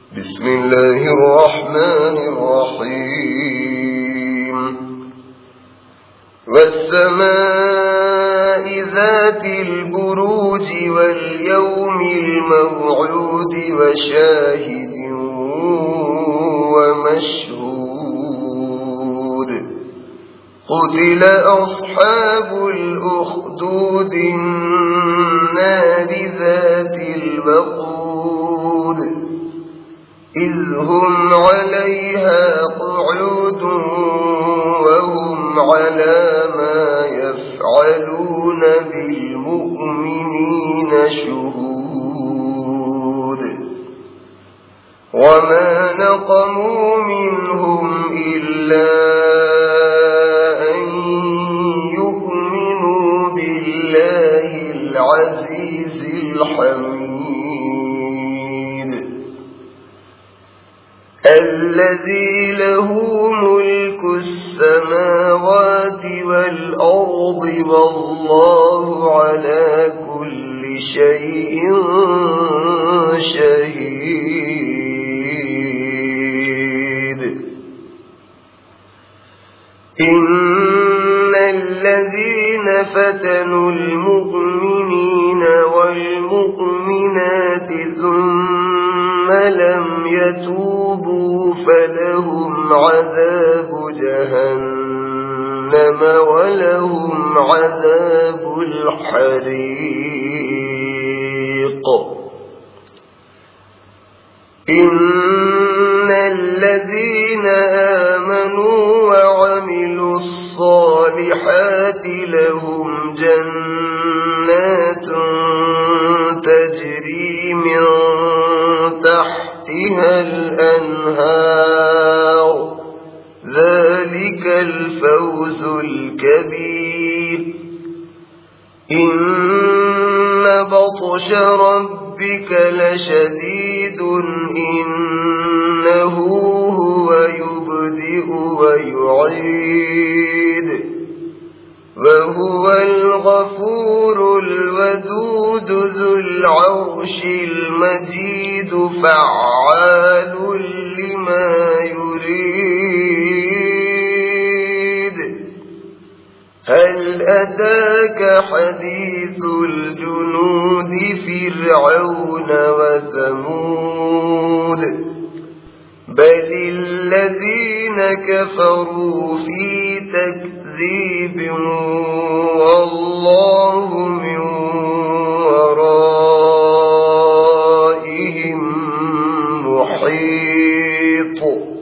بسم الله الرحمن الرحيم والسماء ذات البروج واليوم الموعود وشاهد ومشهود قتل أصحاب الأخدود النار ذات الوقود إذ هم عليها قعود وهم على ما يفعلون بالمؤمنين شهود وما نقموا منهم إلا أن يؤمنوا بالله العزيز الحميد الذي له ملك السماوات والأرض والله على كل شيء شهيد إن الذين فتنوا المؤمنين والمؤمنات ثم لم يتوبوا فلهم عذاب جهنم ولهم عذاب الحريق إن الذين آمنوا وعملوا الصالحات لهم جنات تجري من تحتها الأنهار ذلك الفوز الكبير إن بطش ربك لشديد إنه هو يبدئ ويعيد وهو الغفور الودود ذو العرش المجيد فعال لما يريد هل أتاك حديث الجنود فرعون وثمود بل الذين كفروا في تكذيب والله من ورائهم محيط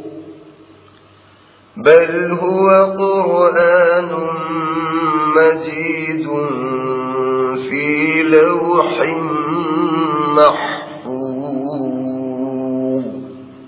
بل هو قرآن مجيد في لوح محفوظ